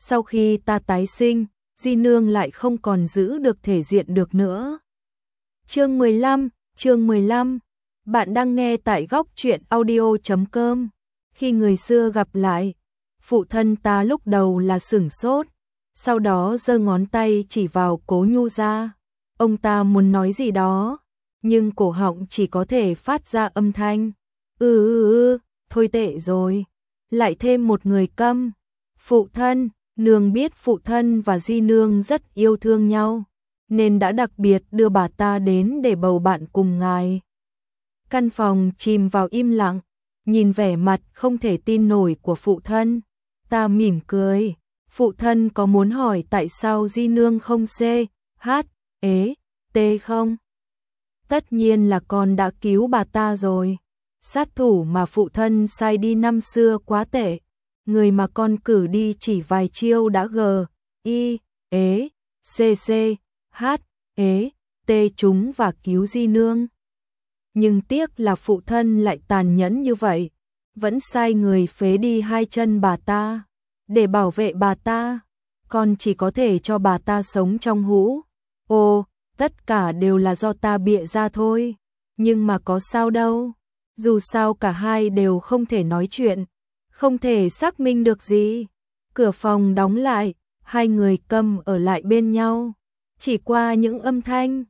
sau khi ta tái sinh, Di Nương lại không còn giữ được thể diện được nữa. Chương 15, bạn đang nghe tại góc truyện audio.com. Khi người xưa gặp lại, phụ thân ta lúc đầu là sửng sốt, sau đó giơ ngón tay chỉ vào Cố Nhu ra. Ông ta muốn nói gì đó, nhưng cổ họng chỉ có thể phát ra âm thanh. Thôi tệ rồi. Lại thêm một người câm. Phụ thân, nương biết phụ thân và Di Nương rất yêu thương nhau, nên đã đặc biệt đưa bà ta đến để bầu bạn cùng ngài. Căn phòng chìm vào im lặng, nhìn vẻ mặt không thể tin nổi của phụ thân. Ta mỉm cười. Phụ thân có muốn hỏi tại sao Di Nương không CHT không? Tất nhiên là con đã cứu bà ta rồi. Sát thủ mà phụ thân sai đi năm xưa quá tệ. Người mà con cử đi chỉ vài chiêu đã T chúng và cứu Di Nương. Nhưng tiếc là phụ thân lại tàn nhẫn như vậy, vẫn sai người phế đi hai chân bà ta. Để bảo vệ bà ta, con chỉ có thể cho bà ta sống trong hũ. Tất cả đều là do ta bịa ra thôi. Nhưng mà có sao đâu. Dù sao cả hai đều không thể nói chuyện, không thể xác minh được gì. Cửa phòng đóng lại, hai người câm ở lại bên nhau. Chỉ qua những âm thanh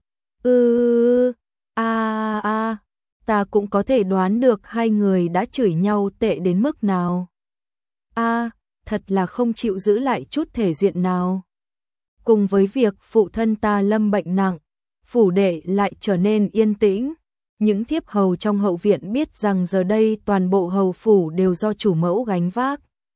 ta cũng có thể đoán được hai người đã chửi nhau tệ đến mức nào. Thật là không chịu giữ lại chút thể diện nào. Cùng với việc phụ thân ta lâm bệnh nặng, phủ đệ lại trở nên yên tĩnh. Những thiếp hầu trong hậu viện biết rằng giờ đây toàn bộ hầu phủ đều do chủ mẫu gánh vác,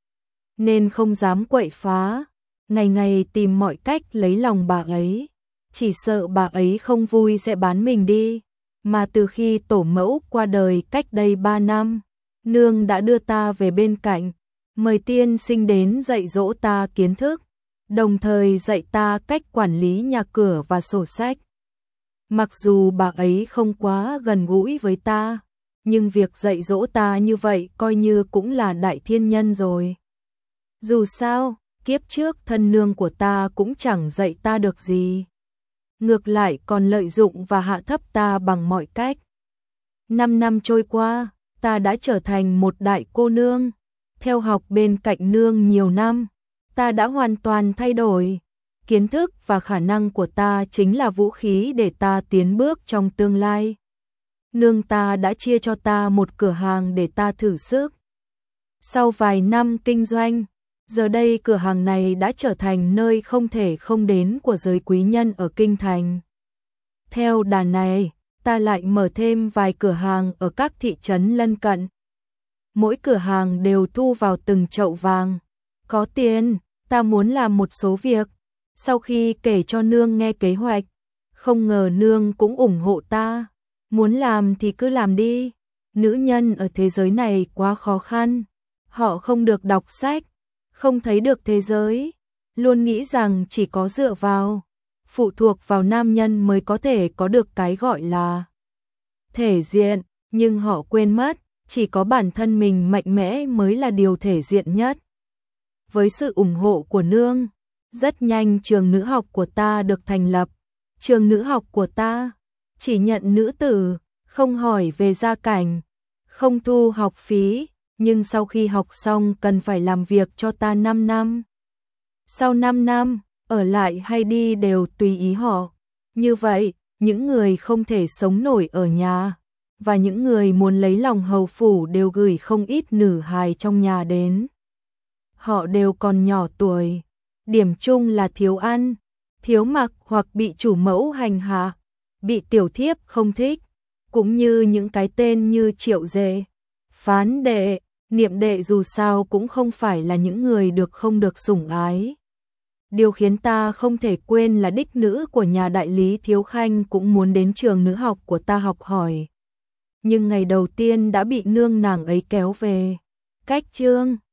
nên không dám quậy phá, ngày ngày tìm mọi cách lấy lòng bà ấy. Chỉ sợ bà ấy không vui sẽ bán mình đi. Mà từ khi tổ mẫu qua đời cách đây 3 năm, nương đã đưa ta về bên cạnh, mời tiên sinh đến dạy dỗ ta kiến thức, đồng thời dạy ta cách quản lý nhà cửa và sổ sách. Mặc dù bà ấy không quá gần gũi với ta, nhưng việc dạy dỗ ta như vậy coi như cũng là đại thiên nhân rồi. Dù sao, kiếp trước thân nương của ta cũng chẳng dạy ta được gì. Ngược lại còn lợi dụng và hạ thấp ta bằng mọi cách. 5 năm trôi qua, ta đã trở thành một đại cô nương. Theo học bên cạnh nương nhiều năm, ta đã hoàn toàn thay đổi. Kiến thức và khả năng của ta chính là vũ khí để ta tiến bước trong tương lai. Nương ta đã chia cho ta một cửa hàng để ta thử sức. Sau vài năm kinh doanh, giờ đây cửa hàng này đã trở thành nơi không thể không đến của giới quý nhân ở kinh thành. Theo đà này, ta lại mở thêm vài cửa hàng ở các thị trấn lân cận. Mỗi cửa hàng đều thu vào từng chậu vàng. Có tiền, ta muốn làm một số việc. Sau khi kể cho nương nghe kế hoạch, không ngờ nương cũng ủng hộ ta. Muốn làm thì cứ làm đi. Nữ nhân ở thế giới này quá khó khăn. Họ không được đọc sách, không thấy được thế giới, luôn nghĩ rằng chỉ có dựa vào, phụ thuộc vào nam nhân mới có thể có được cái gọi là thể diện, nhưng họ quên mất, chỉ có bản thân mình mạnh mẽ mới là điều thể diện nhất. Với sự ủng hộ của nương, rất nhanh trường nữ học của ta được thành lập. Trường nữ học của ta chỉ nhận nữ tử, không hỏi về gia cảnh, không thu học phí. Nhưng sau khi học xong cần phải làm việc cho ta 5 năm. Sau 5 năm, ở lại hay đi đều tùy ý họ. Như vậy, những người không thể sống nổi ở nhà, và những người muốn lấy lòng hầu phủ đều gửi không ít nữ hài trong nhà đến. Họ đều còn nhỏ tuổi. Điểm chung là thiếu ăn, thiếu mặc hoặc bị chủ mẫu hành hạ, bị tiểu thiếp không thích, cũng như những cái tên như Triệu Dệ, Phán Đệ, Niệm Đệ dù sao cũng không phải là những người được không được sủng ái. Điều khiến ta không thể quên là đích nữ của nhà đại lý Thiếu Khanh cũng muốn đến trường nữ học của ta học hỏi. Nhưng ngày đầu tiên đã bị nương nàng ấy kéo về. Cách chương